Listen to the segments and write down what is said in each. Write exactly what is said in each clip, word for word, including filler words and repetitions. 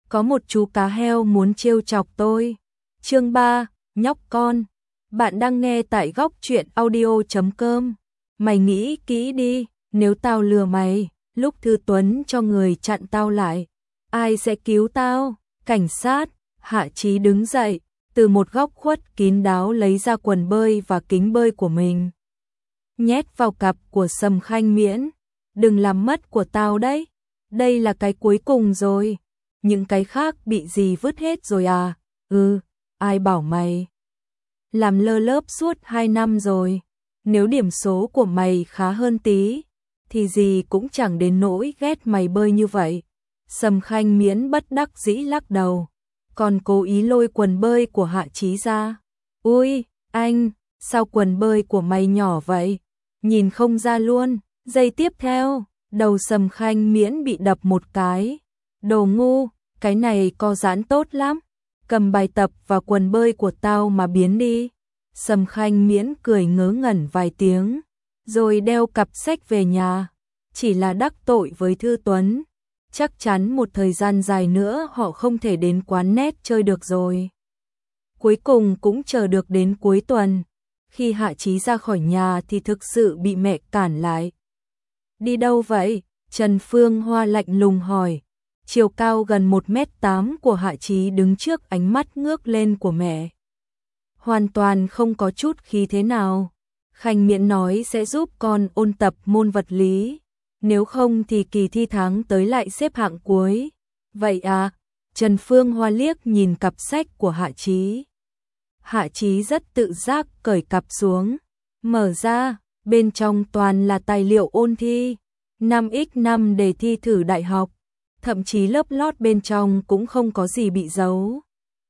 có một chú cá heo muốn trêu chọc tôi. Chương ba, nhóc con. Bạn đang nghe tại góc truyện audio chấm com. Mày nghĩ kỹ đi, nếu tao lừa mày, lúc Thư Tuấn cho người chặn tao lại, ai sẽ cứu tao? Cảnh sát. Hạ Chí đứng dậy, từ một góc khuất kín đáo lấy ra quần bơi và kính bơi của mình, nhét vào cặp của Sầm Khanh Miễn. Đừng làm mất của tao đấy, đây là cái cuối cùng rồi. Những cái khác bị gì vứt hết rồi à? Ừ, ai bảo mày làm lơ lớp suốt hai năm rồi. Nếu điểm số của mày khá hơn tí, thì gì cũng chẳng đến nỗi ghét mày bơi như vậy. Sầm Khanh Miễn bất đắc dĩ lắc đầu, còn cố ý lôi quần bơi của Hạ Chí ra. Ui, anh, sao quần bơi của mày nhỏ vậy? Nhìn không ra luôn. Giây tiếp theo, đầu Sầm Khanh Miễn bị đập một cái. Đồ ngu, cái này co giãn tốt lắm. Cầm bài tập và quần bơi của tao mà biến đi. Sầm Khanh Miễn cười ngớ ngẩn vài tiếng, rồi đeo cặp sách về nhà. Chỉ là đắc tội với Thư Tuấn, chắc chắn một thời gian dài nữa họ không thể đến quán net chơi được rồi. Cuối cùng cũng chờ được đến cuối tuần. Khi Hạ Chí ra khỏi nhà thì thực sự bị mẹ cản lại. Đi đâu vậy? Trần Phương Hoa lạnh lùng hỏi. Chiều cao gần một mét tám của Hạ Chí đứng trước ánh mắt ngước lên của mẹ, hoàn toàn không có chút khí thế nào. Khanh Miễn nói sẽ giúp con ôn tập môn vật lý, nếu không thì kỳ thi tháng tới lại xếp hạng cuối. Vậy à? Trần Phương Hoa liếc nhìn cặp sách của Hạ Chí. Hạ Chí rất tự giác cởi cặp xuống, mở ra, bên trong toàn là tài liệu ôn thi, năm nhân năm đề thi thử đại học, thậm chí lớp lót bên trong cũng không có gì bị giấu.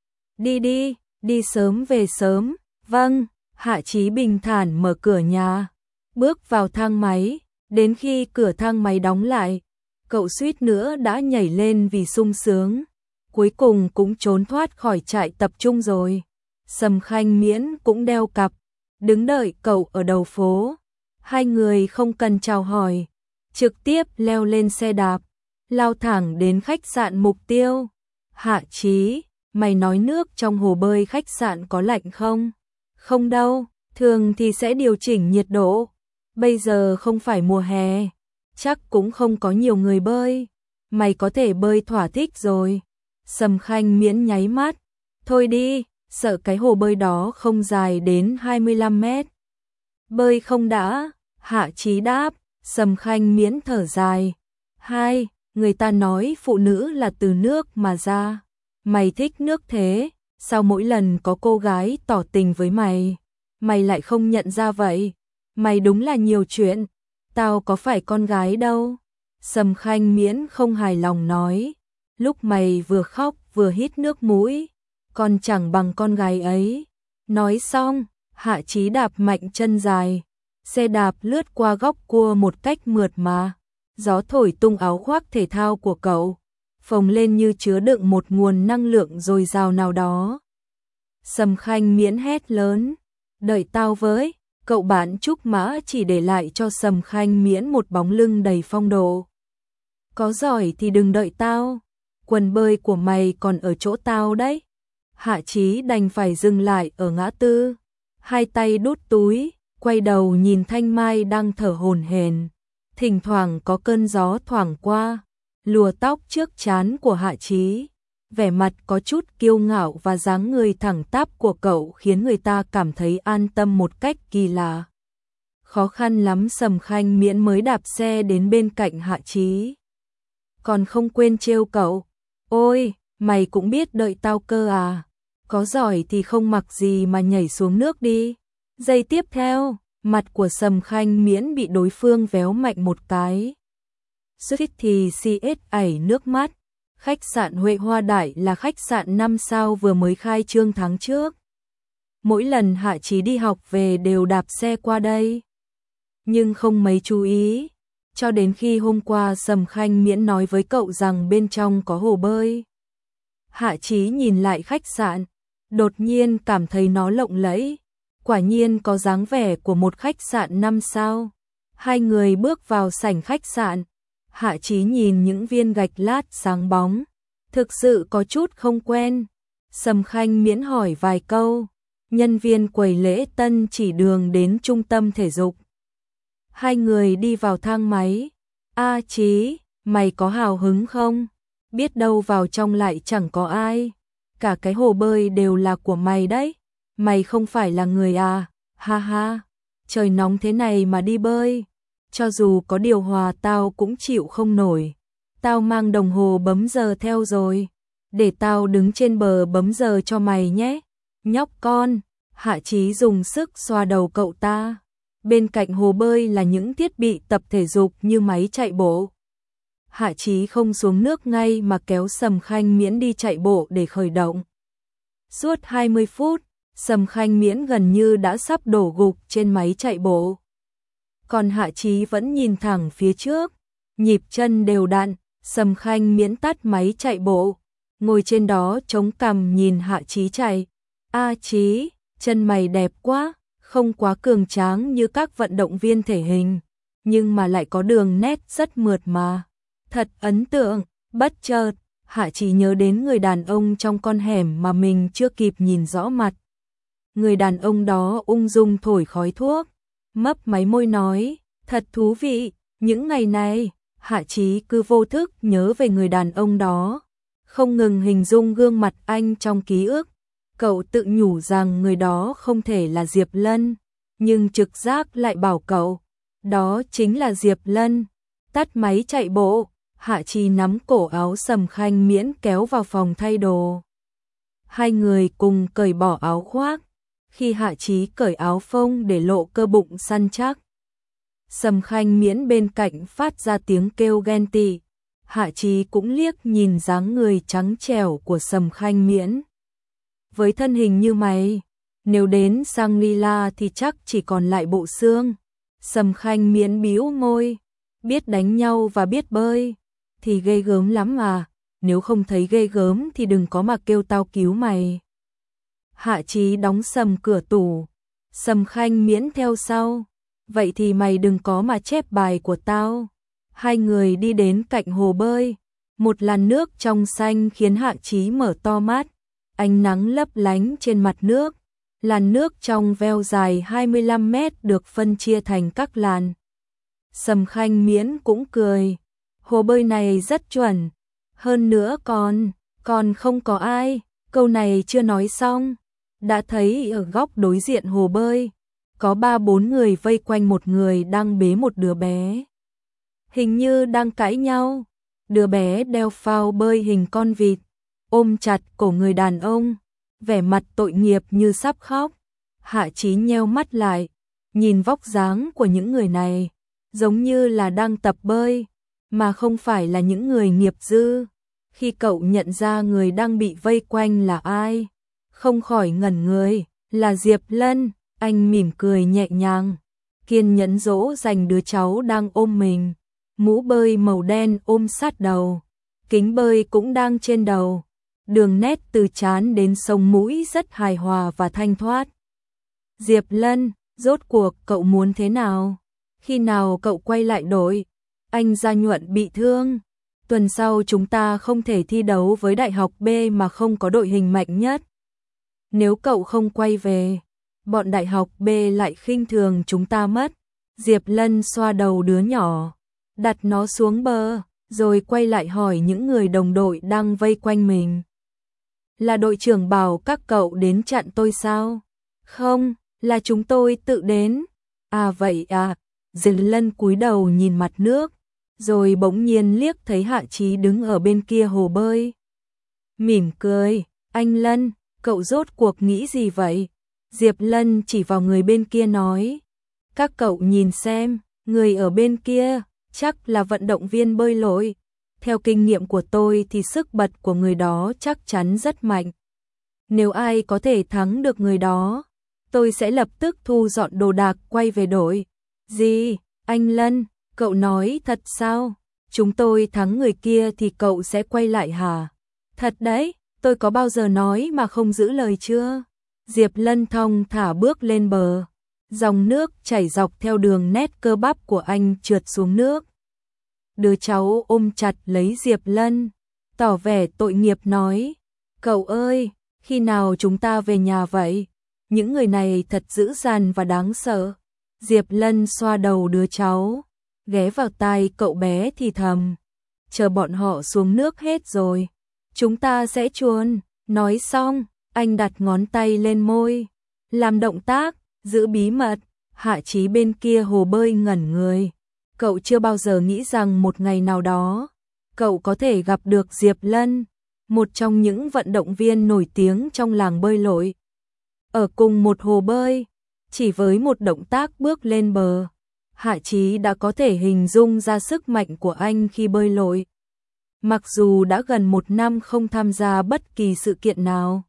Đi đi, đi sớm về sớm. Vâng. Hạ Chí bình thản mở cửa nhà, bước vào thang máy. Đến khi cửa thang máy đóng lại, cậu suýt nữa đã nhảy lên vì sung sướng. Cuối cùng cũng trốn thoát khỏi trại tập trung rồi. Sầm Khanh Miễn cũng đeo cặp, đứng đợi cậu ở đầu phố. Hai người không cần chào hỏi, trực tiếp leo lên xe đạp, lao thẳng đến khách sạn mục tiêu. Hạ Chí, mày nói nước trong hồ bơi khách sạn có lạnh không? Không đâu, thường thì sẽ điều chỉnh nhiệt độ. Bây giờ không phải mùa hè, chắc cũng không có nhiều người bơi. Mày có thể bơi thỏa thích rồi. Sầm Khanh Miễn nháy mắt. Thôi đi, sợ cái hồ bơi đó không dài đến hai mươi lăm mét. Bơi không đã? Hạ Chí đáp. Sầm Khanh Miễn thở dài. Hai, người ta nói phụ nữ là từ nước mà ra. Mày thích nước thế, sao mỗi lần có cô gái tỏ tình với mày, mày lại không nhận ra vậy? Mày đúng là nhiều chuyện, tao có phải con gái đâu. Sầm Khanh Miễn không hài lòng nói. Lúc mày vừa khóc vừa hít nước mũi, còn chẳng bằng con gái ấy. Nói xong, Hạ Chí đạp mạnh chân dài, xe đạp lướt qua góc cua một cách mượt mà. Gió thổi tung áo khoác thể thao của cậu, phồng lên như chứa đựng một nguồn năng lượng dồi dào nào đó. Sầm Khanh Miễn hét lớn. Đợi tao với. Cậu bạn Trúc Mã chỉ để lại cho Sầm Khanh Miễn một bóng lưng đầy phong độ. Có giỏi thì đừng đợi tao, quần bơi của mày còn ở chỗ tao đấy. Hạ Chí đành phải dừng lại ở ngã tư, hai tay đút túi, quay đầu nhìn Thanh Mai đang thở hổn hển. Thỉnh thoảng có cơn gió thoảng qua, lùa tóc trước trán của Hạ Chí. Vẻ mặt có chút kiêu ngạo và dáng người thẳng tắp của cậu khiến người ta cảm thấy an tâm một cách kỳ lạ. Khó khăn lắm Sầm Khanh Miễn mới đạp xe đến bên cạnh Hạ Chí. Còn không quên trêu cậu. Ôi, mày cũng biết đợi tao cơ à? Có giỏi thì không mặc gì mà nhảy xuống nước đi. Giây tiếp theo, mặt của Sầm Khanh Miễn bị đối phương véo mạnh một cái. Suýt thì xì ết ảy nước mắt. Khách sạn Huệ Hoa Đại là khách sạn năm sao vừa mới khai trương tháng trước. Mỗi lần Hạ Chí đi học về đều đạp xe qua đây, nhưng không mấy chú ý, cho đến khi hôm qua Sầm Khanh Miễn nói với cậu rằng bên trong có hồ bơi. Hạ Chí nhìn lại khách sạn, đột nhiên cảm thấy nó lộng lẫy, quả nhiên có dáng vẻ của một khách sạn năm sao. Hai người bước vào sảnh khách sạn. Hạ Chí nhìn những viên gạch lát sáng bóng, Thực sự có chút không quen. Sầm Khanh Miễn hỏi vài câu. Nhân viên quầy lễ tân chỉ đường đến trung tâm thể dục. Hai người đi vào thang máy. A Chí, mày có hào hứng không? Biết đâu vào trong lại chẳng có ai. Cả cái hồ bơi đều là của mày đấy. Mày không phải là người à? Ha ha, trời nóng thế này mà đi bơi. Cho dù có điều hòa tao cũng chịu không nổi. Tao mang đồng hồ bấm giờ theo rồi. Để tao đứng trên bờ bấm giờ cho mày nhé. Nhóc con, Hạ Chí dùng sức xoa đầu cậu ta. Bên cạnh hồ bơi là những thiết bị tập thể dục như máy chạy bộ. Hạ Chí không xuống nước ngay mà kéo Sầm Khanh Miễn đi chạy bộ để khởi động. Suốt hai mươi phút, Sầm Khanh Miễn gần như đã sắp đổ gục trên máy chạy bộ. Còn Hạ Chí vẫn nhìn thẳng phía trước, nhịp chân đều đặn. Sầm Khanh Miễn tắt máy chạy bộ, ngồi trên đó chống cằm nhìn Hạ Chí chạy. A Chí, chân mày đẹp quá, không quá cường tráng như các vận động viên thể hình, nhưng mà lại có đường nét rất mượt mà. Thật ấn tượng. Bất chợt, Hạ Chí nhớ đến người đàn ông trong con hẻm mà mình chưa kịp nhìn rõ mặt. Người đàn ông đó ung dung thổi khói thuốc, mấp máy môi nói, thật thú vị. Những ngày này, Hạ Chí cứ vô thức nhớ về người đàn ông đó, không ngừng hình dung gương mặt anh trong ký ức. Cậu tự nhủ rằng người đó không thể là Diệp Lân, nhưng trực giác lại bảo cậu, đó chính là Diệp Lân. Tắt máy chạy bộ, Hạ Chí nắm cổ áo Sầm Khanh Miễn kéo vào phòng thay đồ. Hai người cùng cởi bỏ áo khoác. Khi Hạ Chí cởi áo phông để lộ cơ bụng săn chắc, Sầm Khanh Miễn bên cạnh phát ra tiếng kêu ghen tị. Hạ Chí cũng liếc nhìn dáng người trắng trẻo của Sầm Khanh Miễn. Với thân hình như mày, nếu đến Shangri-La thì chắc chỉ còn lại bộ xương. Sầm Khanh Miễn bĩu môi, biết đánh nhau và biết bơi thì ghê gớm lắm mà, nếu không thấy ghê gớm thì đừng có mà kêu tao cứu mày. Hạ Chí đóng sầm cửa tủ, Sầm Khanh Miễn theo sau. Vậy thì mày đừng có mà chép bài của tao. Hai người đi đến cạnh hồ bơi, một làn nước trong xanh khiến Hạ Chí mở to mắt. Ánh nắng lấp lánh trên mặt nước, làn nước trong veo dài hai mươi lăm mét được phân chia thành các làn. Sầm Khanh Miễn cũng cười, hồ bơi này rất chuẩn, hơn nữa còn, còn không có ai. Câu này chưa nói xong, đã thấy ở góc đối diện hồ bơi, có ba bốn người vây quanh một người đang bế một đứa bé. Hình như đang cãi nhau, đứa bé đeo phao bơi hình con vịt, ôm chặt cổ người đàn ông, vẻ mặt tội nghiệp như sắp khóc. Hạ Chí nheo mắt lại, nhìn vóc dáng của những người này, giống như là đang tập bơi, mà không phải là những người nghiệp dư. Khi cậu nhận ra người đang bị vây quanh là ai, không khỏi ngẩn người, là Diệp Lân. Anh mỉm cười nhẹ nhàng, kiên nhẫn dỗ dành đứa cháu đang ôm mình. Mũ bơi màu đen ôm sát đầu, kính bơi cũng đang trên đầu. Đường nét từ trán đến sống mũi rất hài hòa và thanh thoát. Diệp Lân, rốt cuộc cậu muốn thế nào? Khi nào cậu quay lại đội? Anh Gia Nhuận bị thương. Tuần sau chúng ta không thể thi đấu với Đại học B mà không có đội hình mạnh nhất. Nếu cậu không quay về, bọn Đại học B lại khinh thường chúng ta mất. Diệp Lân xoa đầu đứa nhỏ, đặt nó xuống bờ, rồi quay lại hỏi những người đồng đội đang vây quanh mình. Là đội trưởng bảo các cậu đến chặn tôi sao? Không, là chúng tôi tự đến. À vậy à. Diệp Lân cúi đầu nhìn mặt nước, rồi bỗng nhiên liếc thấy Hạ Chí đứng ở bên kia hồ bơi. Mỉm cười, anh Lân, cậu rốt cuộc nghĩ gì vậy? Diệp Lân chỉ vào người bên kia nói. Các cậu nhìn xem, người ở bên kia, chắc là vận động viên bơi lội. Theo kinh nghiệm của tôi thì sức bật của người đó chắc chắn rất mạnh. Nếu ai có thể thắng được người đó, tôi sẽ lập tức thu dọn đồ đạc quay về đội. Gì, anh Lân, cậu nói thật sao? Chúng tôi thắng người kia thì cậu sẽ quay lại hả? Thật đấy, tôi có bao giờ nói mà không giữ lời chưa? Diệp Lân thong thả bước lên bờ. Dòng nước chảy dọc theo đường nét cơ bắp của anh trượt xuống nước. Đứa cháu ôm chặt lấy Diệp Lân. tỏ vẻ tội nghiệp nói, cậu ơi, khi nào chúng ta về nhà vậy? Những người này thật dữ dằn và đáng sợ. Diệp Lân xoa đầu đứa cháu, ghé vào tai cậu bé thì thầm, chờ bọn họ xuống nước hết rồi, chúng ta sẽ chuồn. Nói xong, anh đặt ngón tay lên môi, làm động tác, giữ bí mật. Hạ Chí bên kia hồ bơi ngẩn người. Cậu chưa bao giờ nghĩ rằng một ngày nào đó, cậu có thể gặp được Diệp Lân, một trong những vận động viên nổi tiếng trong làng bơi lội. Ở cùng một hồ bơi, chỉ với một động tác bước lên bờ, Hạ Chí đã có thể hình dung ra sức mạnh của anh khi bơi lội. Mặc dù đã gần một năm không tham gia bất kỳ sự kiện nào,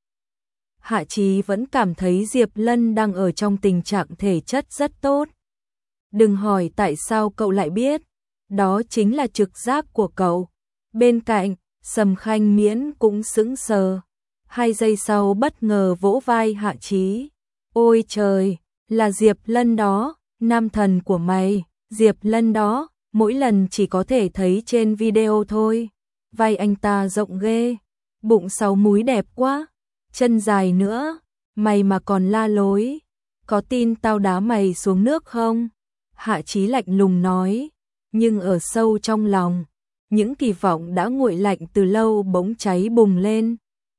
Hạ Chí vẫn cảm thấy Diệp Lân đang ở trong tình trạng thể chất rất tốt. Đừng hỏi tại sao cậu lại biết, đó chính là trực giác của cậu. Bên cạnh, Sầm Khanh Miễn cũng sững sờ. Hai giây sau bất ngờ vỗ vai Hạ Chí. Ôi trời, là Diệp Lân đó, nam thần của mày, Diệp Lân đó, mỗi lần chỉ có thể thấy trên video thôi. Vai anh ta rộng ghê, bụng sáu múi đẹp quá, chân dài nữa, mày mà còn la lối, có tin tao đá mày xuống nước không? Hạ Chí lạnh lùng nói, nhưng ở sâu trong lòng, những kỳ vọng đã nguội lạnh từ lâu bỗng cháy bùng lên.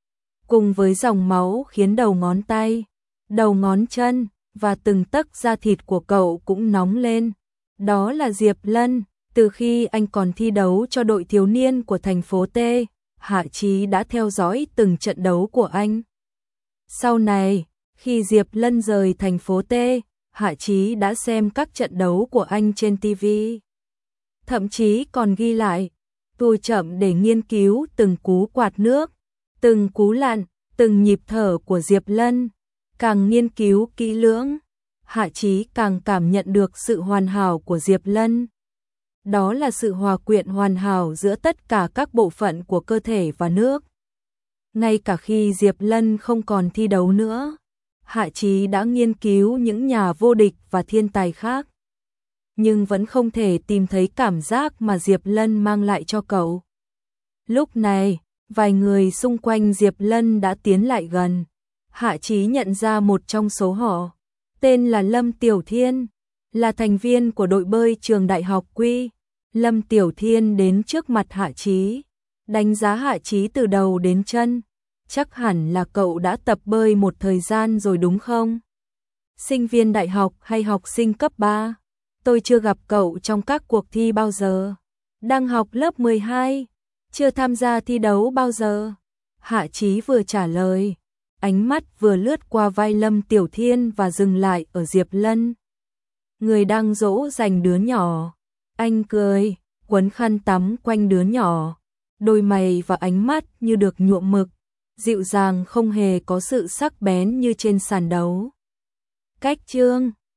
Cùng với dòng máu khiến đầu ngón tay, đầu ngón chân và từng tấc da thịt của cậu cũng nóng lên. Đó là Diệp Lân, từ khi anh còn thi đấu cho đội thiếu niên của thành phố T, Hạ Chí đã theo dõi từng trận đấu của anh. Sau này, khi Diệp Lân rời thành phố T, Hạ Chí đã xem các trận đấu của anh trên ti vi. Thậm chí còn ghi lại, tua chậm để nghiên cứu từng cú quạt nước, từng cú lặn, từng nhịp thở của Diệp Lân. Càng nghiên cứu kỹ lưỡng, Hạ Chí càng cảm nhận được sự hoàn hảo của Diệp Lân. Đó là sự hòa quyện hoàn hảo giữa tất cả các bộ phận của cơ thể và nước. Ngay cả khi Diệp Lân không còn thi đấu nữa, Hạ Chí đã nghiên cứu những nhà vô địch và thiên tài khác, nhưng vẫn không thể tìm thấy cảm giác mà Diệp Lân mang lại cho cậu. Lúc này, vài người xung quanh Diệp Lân đã tiến lại gần. Hạ Chí nhận ra một trong số họ, tên là Lâm Tiểu Thiên, là thành viên của đội bơi trường đại học Quy. Lâm Tiểu Thiên đến trước mặt Hạ Chí, đánh giá Hạ Chí từ đầu đến chân. Chắc hẳn là cậu đã tập bơi một thời gian rồi đúng không? Sinh viên đại học hay học sinh cấp ba? Tôi chưa gặp cậu trong các cuộc thi bao giờ. Đang học lớp mười hai, chưa tham gia thi đấu bao giờ. Hạ Chí vừa trả lời, ánh mắt vừa lướt qua vai Lâm Tiểu Thiên và dừng lại ở Diệp Lân, người đang dỗ dành đứa nhỏ. Anh cười, quấn khăn tắm quanh đứa nhỏ, đôi mày và ánh mắt như được nhuộm mực, dịu dàng không hề có sự sắc bén như trên sàn đấu. Cách chương